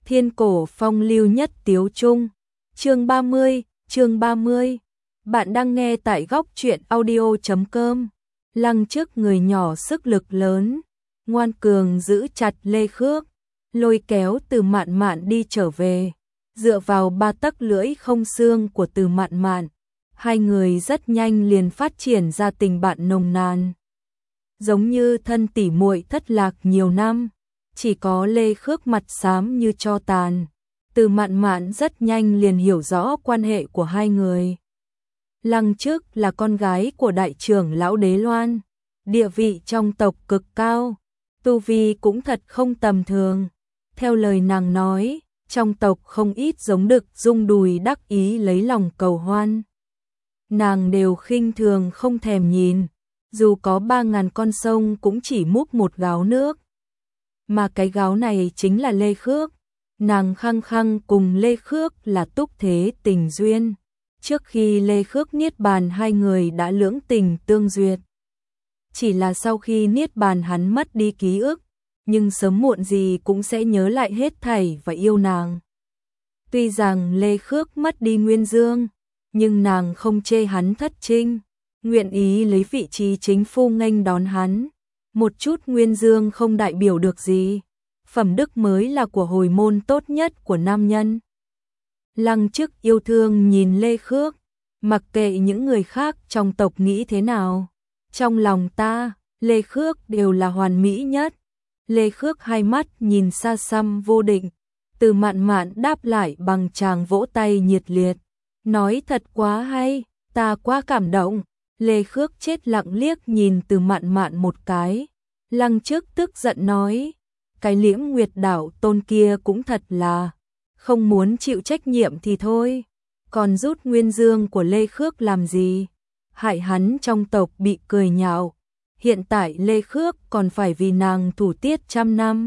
Thiên cổ phong lưu nhất tiếu trung. Chương 30. Bạn đang nghe tại góc truyện audio.com. Lăng trước người nhỏ sức lực lớn, ngoan cường giữ chặt Lê Khước, lôi kéo Từ Mạn Mạn đi trở về. Dựa vào 3 tấc lưỡi không xương của Từ Mạn Mạn, hai người rất nhanh liền phát triển ra tình bạn nồng nàn. Giống như thân tỉ muội thất lạc nhiều năm, chỉ có Lê Khước mặt xám như tro tàn. Từ Mạn Mạn rất nhanh liền hiểu rõ quan hệ của hai người. Lăng Trức là con gái của đại trưởng lão Đế Loan, địa vị trong tộc cực cao, tu vi cũng thật không tầm thường. Theo lời nàng nói, trong tộc không ít giống Đực Dung đùi đắc ý lấy lòng cầu hoan. Nàng đều khinh thường không thèm nhìn, dù có 3.000 con sông cũng chỉ múc một gáo nước. Mà cái gáo này chính là Lê Khước. Nàng khăng khăng cùng Lê Khước là túc thế tình duyên. Trước khi Lê Khước niết bàn hai người đã lưỡng tình tương duyệt. Chỉ là sau khi niết bàn hắn mất đi ký ức, nhưng sớm muộn gì cũng sẽ nhớ lại hết thảy và yêu nàng. Tuy rằng Lê Khước mất đi Nguyên Dương, nhưng nàng không chê hắn thất trinh, nguyện ý lấy vị trí chính phu nghênh đón hắn. Một chút Nguyên Dương không đại biểu được gì, phẩm đức mới là của hồi môn tốt nhất của nam nhân. Lăng Trức yêu thương nhìn Lê Khước, mặc kệ những người khác trong tộc nghĩ thế nào. Trong lòng ta, Lê Khước đều là hoàn mỹ nhất. Lê Khước hai mắt nhìn xa xăm vô định, Từ Mạn Mạn đáp lại bằng tràng vỗ tay nhiệt liệt. Nói thật quá hay, ta quá cảm động. Lê Khước chết lặng liếc nhìn Từ Mạn Mạn một cái. Lăng Trức tức giận nói, cái Liễm Nguyệt Đảo Tôn kia cũng thật là không muốn chịu trách nhiệm thì thôi, còn rút Nguyên Dương của Lê Khước làm gì, hại hắn trong tộc bị cười nhạo. Hiện tại Lê Khước còn phải vì nàng thủ tiết 100 năm.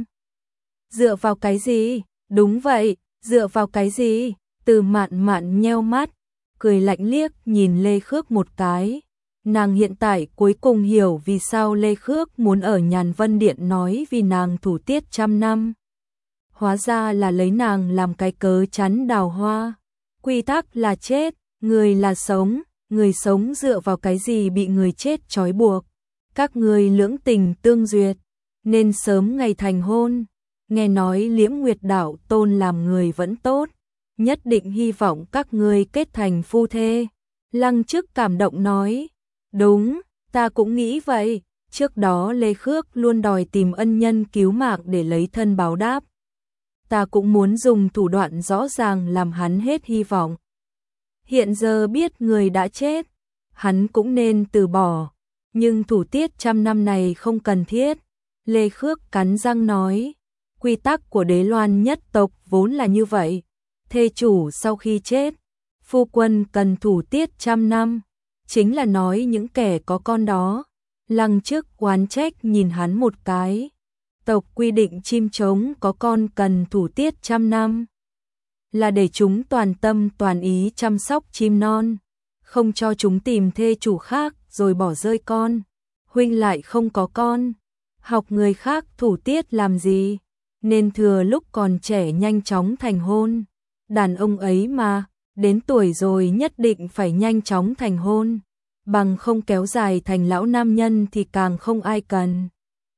Dựa vào cái gì? Đúng vậy, dựa vào cái gì? Từ Mạn Mạn nheo mắt, cười lạnh liếc nhìn Lê Khước một cái. Nàng hiện tại cuối cùng hiểu vì sao Lê Khước muốn ở Nhàn Vân Điện nói vì nàng thủ tiết 100 năm. Hóa ra là lấy nàng làm cái cớ chắn đào hoa. Quy tắc là chết, người là sống, người sống dựa vào cái gì bị người chết trói buộc. Các người lưỡng tình tương duyệt, nên sớm ngày thành hôn. Nghe nói Liễm Nguyệt Đảo Tôn làm người vẫn tốt, nhất định hy vọng các ngươi kết thành phu thê. Lăng Trức cảm động nói, đúng, ta cũng nghĩ vậy. Trước đó Lê Khước luôn đòi tìm ân nhân cứu mạng để lấy thân báo đáp. Ta cũng muốn dùng thủ đoạn rõ ràng làm hắn hết hy vọng. Hiện giờ biết người đã chết, hắn cũng nên từ bỏ. Nhưng thủ tiết 100 năm này không cần thiết. Lê Khước cắn răng nói, quy tắc của Đế Loan nhất tộc vốn là như vậy. Thê chủ sau khi chết, phu quân cần thủ tiết 100 năm. Chính là nói những kẻ có con đó. Lăng Trức oán trách nhìn hắn một cái. Tộc quy định chim trống có con cần thủ tiết 100 năm. Là để chúng toàn tâm toàn ý chăm sóc chim non. Không cho chúng tìm thê chủ khác rồi bỏ rơi con. Huynh lại không có con. Học người khác thủ tiết làm gì? Nên thừa lúc còn trẻ nhanh chóng thành hôn. Đàn ông ấy mà, đến tuổi rồi nhất định phải nhanh chóng thành hôn. Bằng không kéo dài thành lão nam nhân thì càng không ai cần.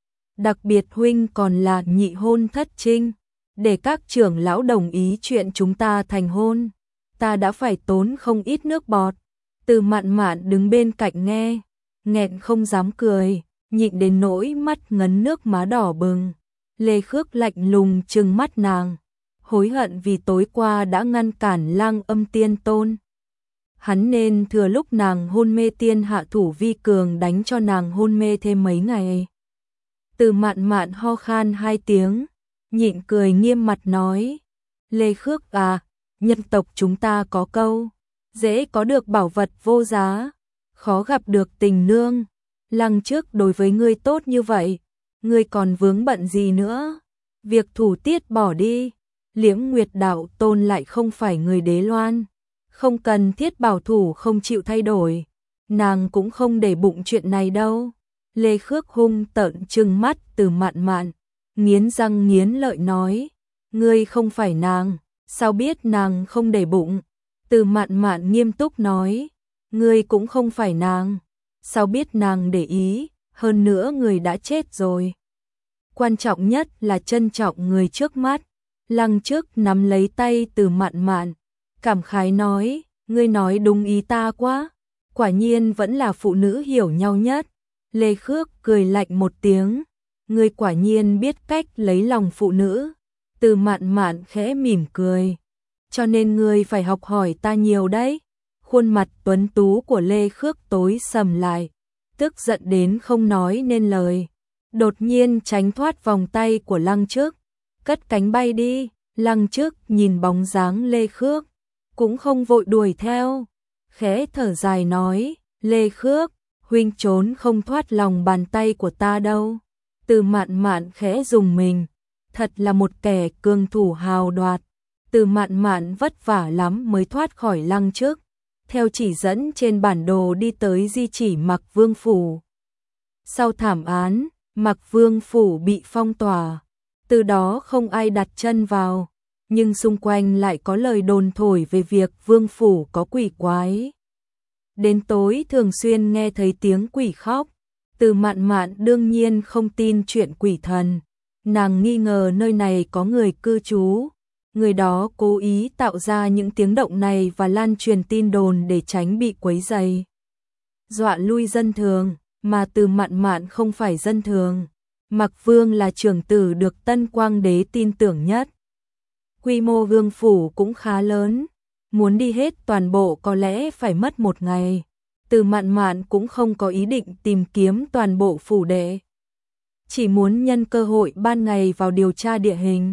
Đặc biệt huynh còn là nhị hôn thất trinh. Để các trưởng lão đồng ý chuyện chúng ta thành hôn, ta đã phải tốn không ít nước bọt. Từ Mạn Mạn đứng bên cạnh nghe, nghẹn không dám cười, nhịn đến nỗi mắt ngấn nước má đỏ bừng. Lê Khước lạnh lùng trừng mắt nàng, hối hận vì tối qua đã ngăn cản Lang Âm Tiên Tôn. Hắn nên thừa lúc nàng hôn mê tiên hạ thủ vi cường đánh cho nàng hôn mê thêm mấy ngày. Từ Mạn Mạn ho khan 2 tiếng, nhịn cười nghiêm mặt nói, Lê Khước à, nhân tộc chúng ta có câu, dễ có được bảo vật vô giá, khó gặp được tình nương. Lăng Trức đối với ngươi tốt như vậy, ngươi còn vướng bận gì nữa? Việc thủ tiết bỏ đi, Liễm Nguyệt Đảo Tôn lại không phải người Đế Loan, không cần thiết bảo thủ không chịu thay đổi, nàng cũng không để bụng chuyện này đâu. Lê Khước hung tợn trừng mắt Từ Mạn Mạn, nghiến răng nghiến lợi nói, Ngươi không phải nàng, sao biết nàng không để bụng? Từ Mạn Mạn nghiêm túc nói, ngươi cũng không phải nàng, sao biết nàng để ý, hơn nữa người đã chết rồi. Quan trọng nhất là trân trọng người trước mắt. Lăng Trước nắm lấy tay Từ Mạn Mạn, cảm khái nói, ngươi nói đúng ý ta quá, quả nhiên vẫn là phụ nữ hiểu nhau nhất. Lê Khước cười lạnh một tiếng, ngươi quả nhiên biết cách lấy lòng phụ nữ. Từ Mạn Mạn khẽ mỉm cười, cho nên ngươi phải học hỏi ta nhiều đấy. Khuôn mặt tuấn tú của Lê Khước tối sầm lại, tức giận đến không nói nên lời. Đột nhiên tránh thoát vòng tay của Lăng Trước, cất cánh bay đi. Lăng Trước nhìn bóng dáng Lê Khước, cũng không vội đuổi theo, khẽ thở dài nói, Lê Khước, huynh trốn không thoát lòng bàn tay của ta đâu. Từ Mạn Mạn khẽ dùng mình, thật là một kẻ cường thủ hào đoạt. Từ Mạn Mạn vất vả lắm mới thoát khỏi Lăng Trước, theo chỉ dẫn trên bản đồ đi tới di chỉ Mặc Vương Phủ. Sau thảm án, Mặc Vương Phủ bị phong tỏa, từ đó không ai đặt chân vào, nhưng xung quanh lại có lời đồn thổi về việc Vương Phủ có quỷ quái. Đến tối thường xuyên nghe thấy tiếng quỷ khóc. Từ Mạn Mạn đương nhiên không tin chuyện quỷ thần, nàng nghi ngờ nơi này có người cư trú. Người đó cố ý tạo ra những tiếng động này và lan truyền tin đồn để tránh bị quấy rầy, dọa lui dân thường, mà Từ Mạn Mạn không phải dân thường. Mặc Vương là trưởng tử được Tân Quang Đế tin tưởng nhất. Quy mô vương phủ cũng khá lớn, muốn đi hết toàn bộ có lẽ phải mất một ngày. Từ Mạn Mạn cũng không có ý định tìm kiếm toàn bộ phủ đệ, chỉ muốn nhân cơ hội ban ngày vào điều tra địa hình,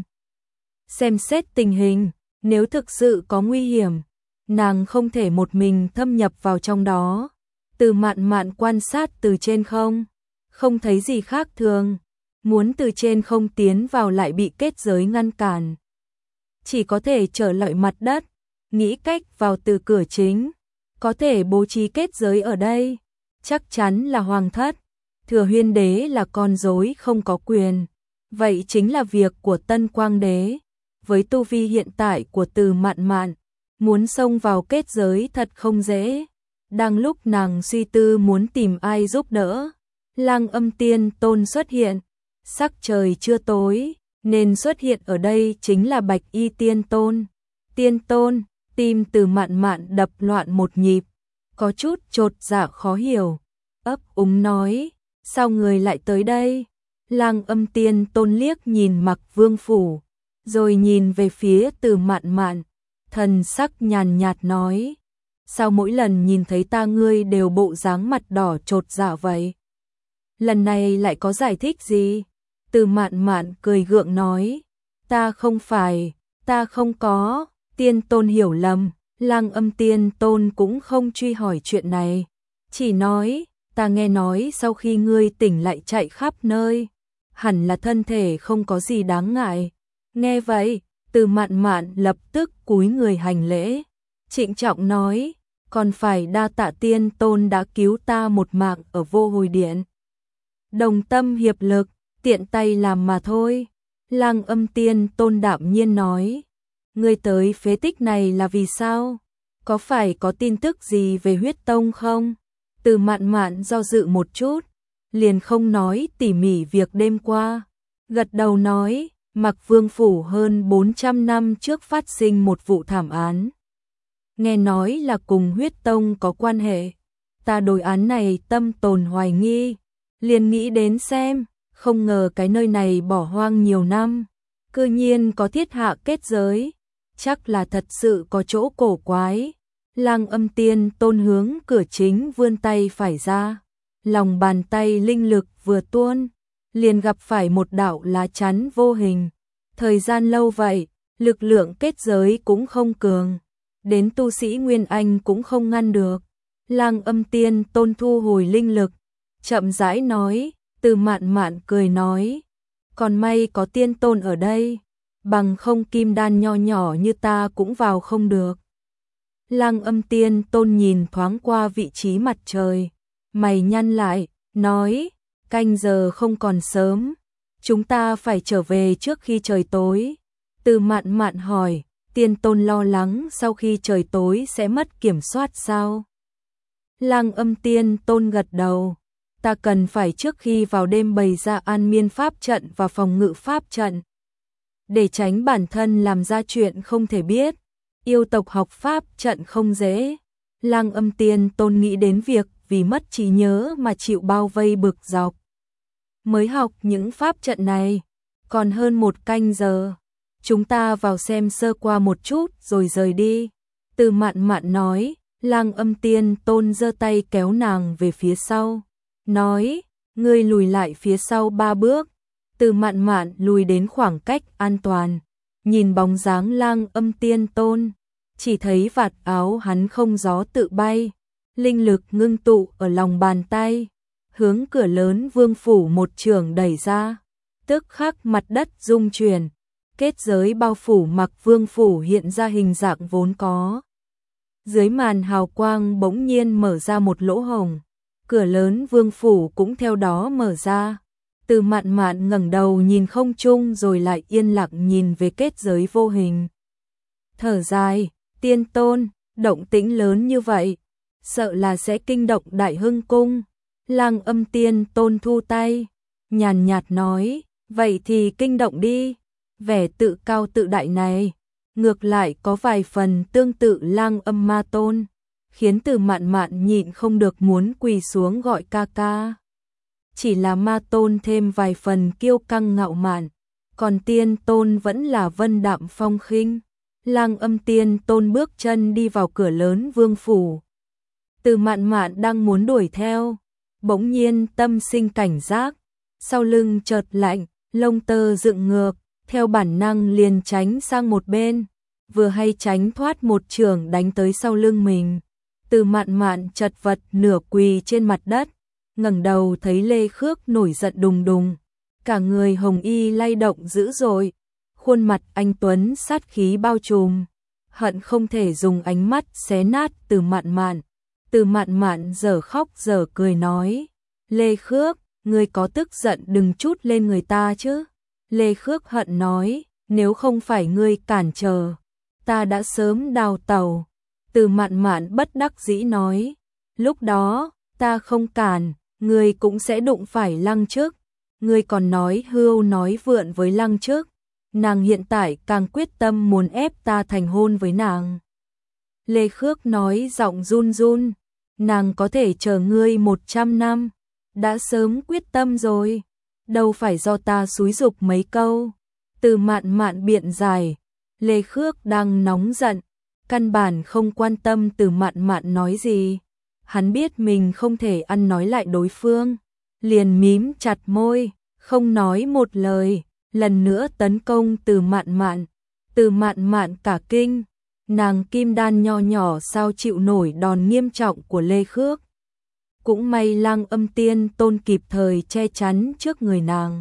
xem xét tình hình, nếu thực sự có nguy hiểm, nàng không thể một mình thâm nhập vào trong đó. Từ Mạn Mạn quan sát từ trên không thấy gì khác thường, muốn từ trên không tiến vào lại bị kết giới ngăn cản. Chỉ có thể trở lại mặt đất, nghĩ cách vào từ cửa chính, có thể bố trí kết giới ở đây, chắc chắn là hoàng thất. Thừa Huyên Đế là con rối không có quyền, vậy chính là việc của Tân Quang Đế. Với tu vi hiện tại của Từ Mạn Mạn, muốn xông vào kết giới thật không dễ. Đang lúc nàng suy tư muốn tìm ai giúp đỡ, Lang Âm Tiên Tôn xuất hiện. Sắc trời chưa tối, nên xuất hiện ở đây chính là Bạch Y Tiên Tôn. Tiên Tôn, tim Từ Mạn Mạn đập loạn một nhịp, có chút chột dạ khó hiểu, ấp úng nói, sao người lại tới đây? Lang Âm Tiên Tôn liếc nhìn Mặc Vương Phủ, rồi nhìn về phía Từ Mạn Mạn, thần sắc nhàn nhạt nói, sao mỗi lần nhìn thấy ta ngươi đều bộ dáng mặt đỏ chột dạ vậy? Lần này lại có giải thích gì? Từ Mạn Mạn cười gượng nói, ta không có. Tiên Tôn hiểu lầm. Lang Âm Tiên Tôn cũng không truy hỏi chuyện này, chỉ nói, ta nghe nói sau khi ngươi tỉnh lại chạy khắp nơi, hẳn là thân thể không có gì đáng ngại. Nghe vậy, Từ Mạn Mạn lập tức cúi người hành lễ, trịnh trọng nói, còn phải đa tạ Tiên Tôn đã cứu ta một mạng ở Vô Hồi Điện. Đồng tâm hiệp lực, tiện tay làm mà thôi. Lang Âm Tiên Tôn đạm nhiên nói, ngươi tới phế tích này là vì sao? Có phải có tin tức gì về huyết tông không? Từ Mạn Mạn do dự một chút, liền không nói tỉ mỉ việc đêm qua, gật đầu nói, Mặc Vương Phủ hơn 400 năm trước phát sinh một vụ thảm án, nghe nói là cùng huyết tông có quan hệ. Ta đối án này tâm tồn hoài nghi, liền nghĩ đến xem, không ngờ cái nơi này bỏ hoang nhiều năm, cư nhiên có thiết hạ kết giới, chắc là thật sự có chỗ cổ quái. Lang Âm Tiên Tôn hướng cửa chính vươn tay phải ra, lòng bàn tay linh lực vừa tuôn, liền gặp phải một đạo lá chắn vô hình. Thời gian lâu vậy, lực lượng kết giới cũng không cường, đến tu sĩ Nguyên Anh cũng không ngăn được. Lang Âm Tiên Tôn thu hồi linh lực, chậm rãi nói. Từ Mạn Mạn cười nói, còn may có Tiên Tôn ở đây, bằng không kim đan nho nhỏ như ta cũng vào không được. Lang Âm Tiên Tôn nhìn thoáng qua vị trí mặt trời, mày nhăn lại, nói, canh giờ không còn sớm, chúng ta phải trở về trước khi trời tối. Từ Mạn Mạn hỏi, Tiên Tôn lo lắng sau khi trời tối sẽ mất kiểm soát sao? Lăng Âm Tiên Tôn gật đầu, ta cần phải trước khi vào đêm bày ra an miên pháp trận và phòng ngự pháp trận, để tránh bản thân làm ra chuyện không thể biết. Yêu tộc học pháp trận không dễ. Lăng Âm Tiên Tôn nghĩ đến việc vì mất trí nhớ mà chịu bao vây bực dọc. Mới học những pháp trận này, còn hơn 1 canh giờ. Chúng ta vào xem sơ qua một chút rồi rời đi. Từ Mạn Mạn nói. Lăng Âm Tiên Tôn giơ tay kéo nàng về phía sau, nói, ngươi lùi lại phía sau 3 bước. Từ Mạn Mạn lùi đến khoảng cách an toàn, nhìn bóng dáng Lăng Âm Tiên Tôn, chỉ thấy vạt áo hắn không gió tự bay, linh lực ngưng tụ ở lòng bàn tay, hướng cửa lớn vương phủ một chưởng đẩy ra, tức khắc mặt đất rung chuyển, kết giới bao phủ mặc vương phủ hiện ra hình dạng vốn có. Dưới màn hào quang bỗng nhiên mở ra một lỗ hổng, cửa lớn vương phủ cũng theo đó mở ra. Từ Mạn Mạn ngẩng đầu nhìn không trung rồi lại yên lặng nhìn về kết giới vô hình. Thở dài, Tiên Tôn, động tĩnh lớn như vậy, sợ là sẽ kinh động Đại Hưng cung. Lăng Âm Tiên Tôn thu tay, nhàn nhạt nói, vậy thì kinh động đi. Vẻ tự cao tự đại này ngược lại có vài phần tương tự Lăng Âm Ma Tôn, khiến Từ Mạn Mạn nhịn không được muốn quỳ xuống gọi ca ca. Chỉ là Ma Tôn thêm vài phần kiêu căng ngạo mạn, còn Tiên Tôn vẫn là vân đạm phong khinh. Lăng Âm Tiên Tôn bước chân đi vào cửa lớn vương phủ. Từ Mạn Mạn đang muốn đuổi theo, bỗng nhiên tâm sinh cảnh giác, sau lưng chợt lạnh, lông tơ dựng ngược, theo bản năng liền tránh sang một bên, vừa hay tránh thoát một chưởng đánh tới sau lưng mình. Từ Mạn Mạn chật vật nửa quỳ trên mặt đất, ngẩng đầu thấy Lê Khước nổi giận đùng đùng, cả người hồng y lay động dữ dội, khuôn mặt anh tuấn sát khí bao trùm, hận không thể dùng ánh mắt xé nát Từ Mạn Mạn. Từ Mạn Mạn dở khóc dở cười nói, Lê Khước, ngươi có tức giận đừng trút lên người ta chứ. Lê Khước hận nói, nếu không phải ngươi cản trở, ta đã sớm đào tẩu. Từ Mạn Mạn bất đắc dĩ nói, lúc đó, ta không cản, ngươi cũng sẽ đụng phải Lăng Trức. Ngươi còn nói hưu nói vượn với Lăng Trức, nàng hiện tại càng quyết tâm muốn ép ta thành hôn với nàng. Lê Khước nói giọng run run, nàng có thể chờ ngươi 100 năm, đã sớm quyết tâm rồi, đâu phải do ta xúi giục mấy câu. Từ Mạn Mạn biện giải, Lê Khước đang nóng giận, căn bản không quan tâm Từ Mạn Mạn nói gì, hắn biết mình không thể ăn nói lại đối phương, liền mím chặt môi, không nói một lời, lần nữa tấn công Từ Mạn Mạn. Từ Mạn Mạn cả kinh, nàng kim đan nho nhỏ sao chịu nổi đòn nghiêm trọng của Lê Khước. Cũng may Lăng Âm Tiên Tôn kịp thời che chắn trước người nàng.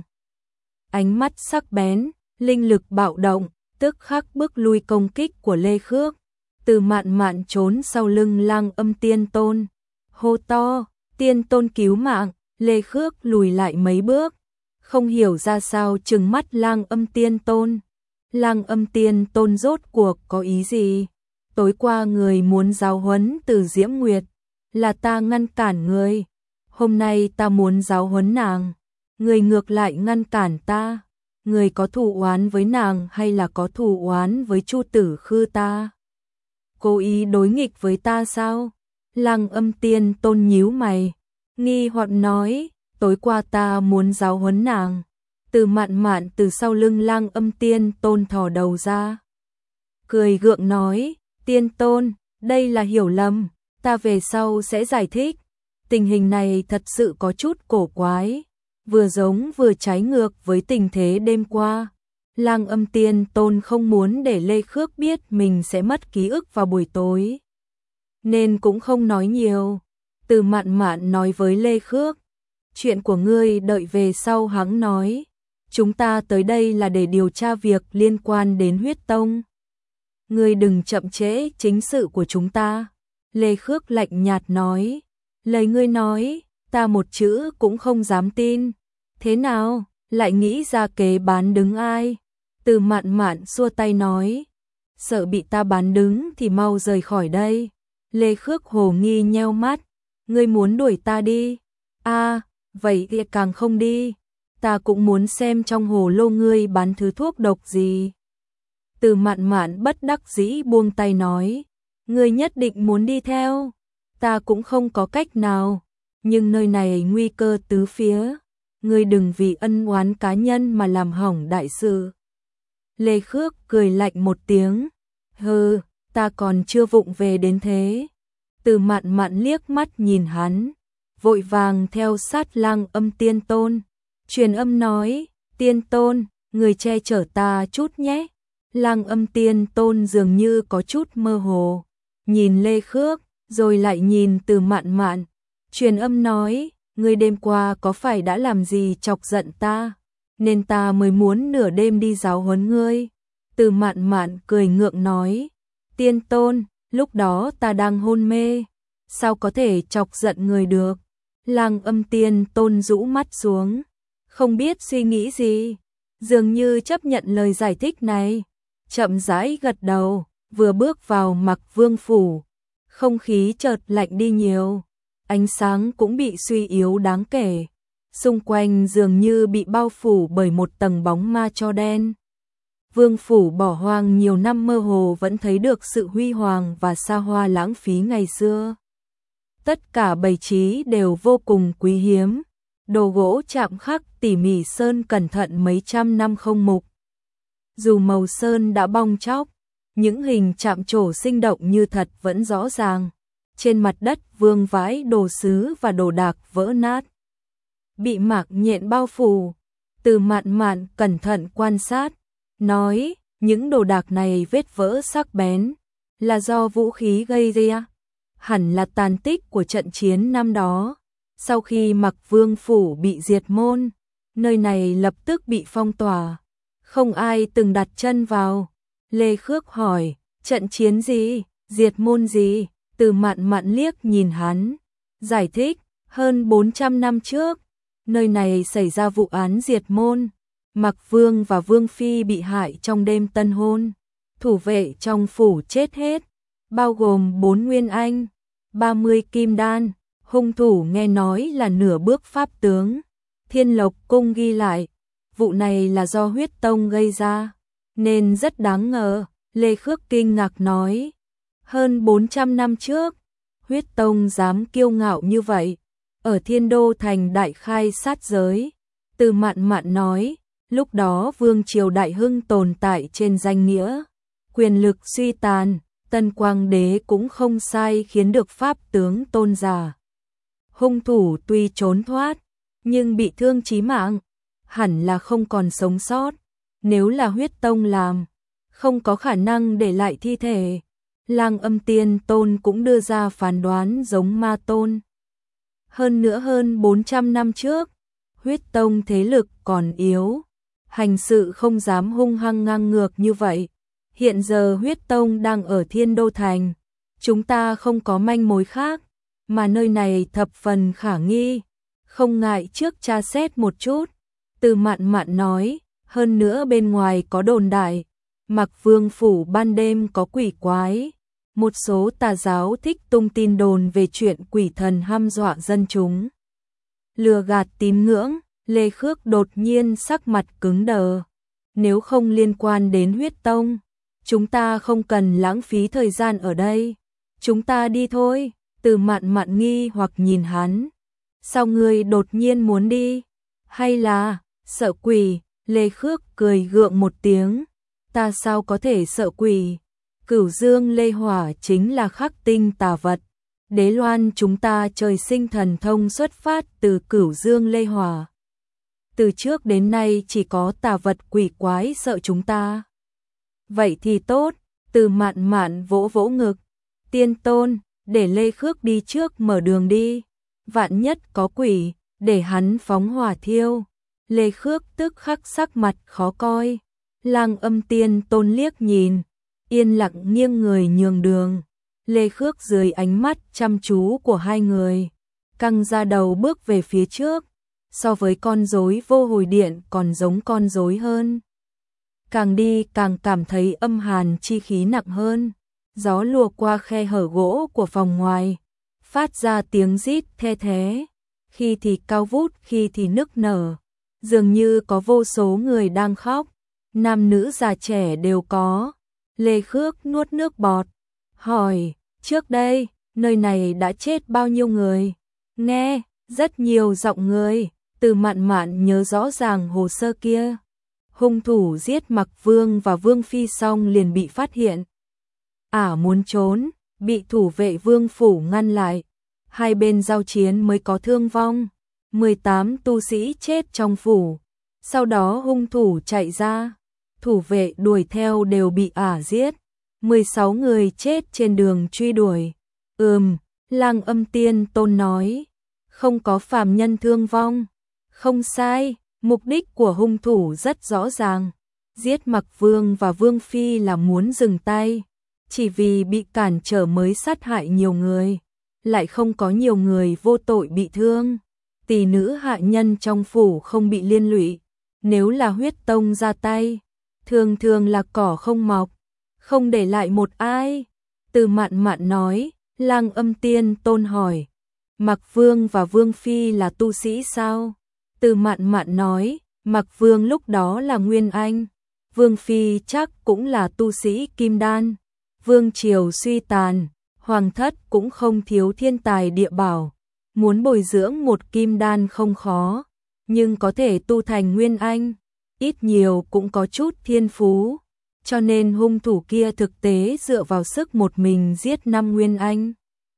Ánh mắt sắc bén, linh lực bạo động, tức khắc bước lui công kích của Lê Khước. Từ Mạn Mạn trốn sau lưng Lăng Âm Tiên Tôn, hô to, Tiên Tôn cứu mạng. Lê Khước lùi lại mấy bước, không hiểu ra sao trừng mắt Lăng Âm Tiên Tôn. Lăng Âm Tiên Tôn rốt cuộc có ý gì? Tối qua người muốn giáo huấn Từ Diễm Nguyệt, là ta ngăn cản người. Hôm nay ta muốn giáo huấn nàng, người ngược lại ngăn cản ta. Người có thù oán với nàng hay là có thù oán với Chu Tử Khư ta? Cố ý đối nghịch với ta sao? Lăng Âm Tiên Tôn nhíu mày, nghi hoặc nói, tối qua ta muốn giáo huấn nàng. Từ Mạn Mạn từ sau lưng Lăng Âm Tiên Tôn thò đầu ra, cười gượng nói, Tiên Tôn, đây là hiểu lầm, ta về sau sẽ giải thích. Tình hình này thật sự có chút cổ quái, vừa giống vừa trái ngược với tình thế đêm qua. Lăng Âm Tiên Tôn không muốn để Lê Khước biết mình sẽ mất ký ức vào buổi tối, nên cũng không nói nhiều. Từ Mạn Mạn nói với Lê Khước, chuyện của ngươi đợi về sau hắn nói. Chúng ta tới đây là để điều tra việc liên quan đến huyết tông. Ngươi đừng chậm trễ chính sự của chúng ta. Lê Khước lạnh nhạt nói, lời ngươi nói, ta một chữ cũng không dám tin. Thế nào, lại nghĩ ra kế bán đứng ai? Từ Mạn Mạn xua tay nói, sợ bị ta bán đứng thì mau rời khỏi đây. Lê Khước hồ nghi nheo mắt, ngươi muốn đuổi ta đi? Vậy thì càng không đi. Ta cũng muốn xem trong hồ lô ngươi bán thứ thuốc độc gì. Từ Mạn Mạn bất đắc dĩ buông tay nói, ngươi nhất định muốn đi theo, ta cũng không có cách nào, nhưng nơi này nguy cơ tứ phía, ngươi đừng vì ân oán cá nhân mà làm hỏng đại sự. Lê Khước cười lạnh một tiếng, hừ, ta còn chưa vụng về đến thế. Từ Mạn Mạn liếc mắt nhìn hắn, vội vàng theo sát Lang Âm Tiên Tôn, truyền âm nói, Tiên Tôn, người che chở ta chút nhé. Lang Âm Tiên Tôn dường như có chút mơ hồ, nhìn Lê Khước, rồi lại nhìn Từ Mạn Mạn, truyền âm nói, ngươi đêm qua có phải đã làm gì chọc giận ta, nên ta mới muốn nửa đêm đi giáo huấn ngươi. Từ Mạn Mạn cười ngượng nói, Tiên Tôn, lúc đó ta đang hôn mê, sao có thể chọc giận người được. Lang Âm Tiên Tôn rũ mắt xuống, không biết suy nghĩ gì, dường như chấp nhận lời giải thích này, chậm rãi gật đầu, vừa bước vào Mặc Vương phủ, không khí chợt lạnh đi nhiều, ánh sáng cũng bị suy yếu đáng kể, xung quanh dường như bị bao phủ bởi một tầng bóng ma cho đen. Vương phủ bỏ hoang nhiều năm mơ hồ vẫn thấy được sự huy hoàng và xa hoa lãng phí ngày xưa. Tất cả bày trí đều vô cùng quý hiếm, đồ gỗ chạm khắc tỉ mỉ sơn cẩn thận mấy trăm năm không mục. Dù màu sơn đã bong tróc, những hình chạm trổ sinh động như thật vẫn rõ ràng. Trên mặt đất vương vãi đồ sứ và đồ đạc vỡ nát, bị mạc nhện bao phủ. Từ Mạn Mạn cẩn thận quan sát, nói, những đồ đạc này vết vỡ sắc bén, là do vũ khí gây ra, hẳn là tàn tích của trận chiến năm đó. Sau khi Mặc Vương phủ bị diệt môn, nơi này lập tức bị phong tỏa, không ai từng đặt chân vào. Lê Khước hỏi, trận chiến gì, diệt môn gì? Từ Mạn Mạn liếc nhìn hắn, giải thích, hơn 400 năm trước, nơi này xảy ra vụ án diệt môn, Mặc Vương và Vương Phi bị hại trong đêm tân hôn, thủ vệ trong phủ chết hết, bao gồm 4 nguyên anh, 30 kim đan, hung thủ nghe nói là nửa bước pháp tướng. Thiên Lộc Cung ghi lại, vụ này là do Huyết Tông gây ra, nên rất đáng ngờ. Lê Khước kinh ngạc nói, hơn 400 năm trước, Huyết Tông dám kiêu ngạo như vậy, ở Thiên Đô thành đại khai sát giới. Từ Mạn Mạn nói, lúc đó Vương triều đại hưng tồn tại trên danh nghĩa, quyền lực suy tàn, Tân Quang Đế cũng không sai khiến được pháp tướng tôn giả. Hung thủ tuy trốn thoát, nhưng bị thương chí mạng, hẳn là không còn sống sót. Nếu là Huyết Tông làm, không có khả năng để lại thi thể. Lang Âm Tiên Tôn cũng đưa ra phán đoán giống Ma Tôn. Hơn nữa hơn 400 năm trước, Huyết Tông thế lực còn yếu, hành sự không dám hung hăng ngang ngược như vậy. Hiện giờ Huyết Tông đang ở Thiên Đô thành, chúng ta không có manh mối khác, mà nơi này thập phần khả nghi, không ngại trước tra xét một chút. Từ Mạn Mạn nói, hơn nữa bên ngoài có đồn đại, Mặc Vương phủ ban đêm có quỷ quái, một số tà giáo thích tung tin đồn về chuyện quỷ thần hăm dọa dân chúng, lừa gạt tín ngưỡng. Lê Khước đột nhiên sắc mặt cứng đờ, nếu không liên quan đến Huyết Tông, chúng ta không cần lãng phí thời gian ở đây, chúng ta đi thôi. Từ Mạn Mạn nghi hoặc nhìn hắn, sao ngươi đột nhiên muốn đi, hay là sợ quỷ? Lê Khước cười gượng một tiếng, ta sao có thể sợ quỷ, Cửu Dương Lê Hỏa chính là khắc tinh tà vật, Đế Loan chúng ta trời sinh thần thông xuất phát từ Cửu Dương Lê Hỏa, từ trước đến nay chỉ có tà vật quỷ quái sợ chúng ta. Vậy thì tốt. Từ Mạn Mạn vỗ vỗ ngực, Tiên Tôn, để Lê Khước đi trước mở đường đi, vạn nhất có quỷ, để hắn phóng hỏa thiêu. Lê Khước tức khắc sắc mặt khó coi. Lang Âm Tiên Tôn liếc nhìn, yên lặng nghiêng người nhường đường. Lê Khước dưới ánh mắt chăm chú của hai người, căng ra đầu bước về phía trước, so với con rối vô hồi điện còn giống con rối hơn. càng đi càng cảm thấy âm hàn chi khí nặng hơn. Gió lùa qua khe hở gỗ của phòng ngoài, phát ra tiếng rít the thé, khi thì cao vút, khi thì nức nở, dường như có vô số người đang khóc, nam nữ già trẻ đều có. Lê Khước nuốt nước bọt, hỏi, trước đây, nơi này đã chết bao nhiêu người? Nghe, rất nhiều giọng người, Từ Mạn Mạn nhớ rõ ràng hồ sơ kia. Hung thủ giết Mặc Vương và Vương Phi xong liền bị phát hiện. Muốn trốn, bị thủ vệ Vương phủ ngăn lại. Hai bên giao chiến mới có thương vong. 18 tu sĩ chết trong phủ. Sau đó hung thủ chạy ra. Thủ vệ đuổi theo đều bị giết. 16 người chết trên đường truy đuổi. Lăng Âm Tiên Tôn nói. Không có phàm nhân thương vong. Không sai, mục đích của hung thủ rất rõ ràng. Giết Mặc Vương và Vương Phi là muốn dừng tay. Chỉ vì bị cản trở mới sát hại nhiều người. Lại không có nhiều người vô tội bị thương. Tỷ nữ hạ nhân trong phủ không bị liên lụy. Nếu là huyết tông ra tay, thường thường là cỏ không mọc, không để lại một ai. Từ Mạn Mạn nói. Lăng Âm Tiên Tôn hỏi, Mặc Vương và Vương Phi là tu sĩ sao? Từ Mạn Mạn nói, Mặc Vương lúc đó là Nguyên Anh, Vương Phi chắc cũng là tu sĩ Kim Đan. Vương triều suy tàn, hoàng thất cũng không thiếu thiên tài địa bảo. Muốn bồi dưỡng một Kim Đan không khó, nhưng có thể tu thành Nguyên Anh, ít nhiều cũng có chút thiên phú. Cho nên hung thủ kia thực tế dựa vào sức một mình giết 5 Nguyên Anh,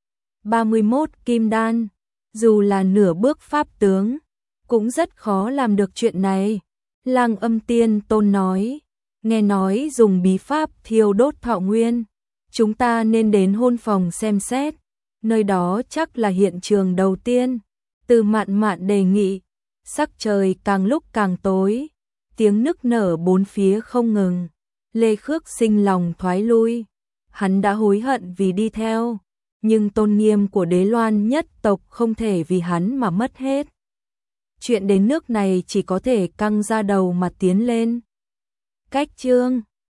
31 Kim Đan, dù là nửa bước pháp tướng, cũng rất khó làm được chuyện này. Lăng Âm Tiên Tôn nói, nghe nói dùng bí pháp thiêu đốt thọ nguyên, chúng ta nên đến hôn phòng xem xét, nơi đó chắc là hiện trường đầu tiên. Từ Mạn Mạn đề nghị, sắc trời càng lúc càng tối, tiếng nức nở bốn phía không ngừng. Lê Khước sinh lòng thoái lui, hắn đã hối hận vì đi theo, nhưng tôn nghiêm của Đế Loan nhất tộc không thể vì hắn mà mất hết. Chuyện đến nước này chỉ có thể căng ra đầu mà tiến lên. Cách chương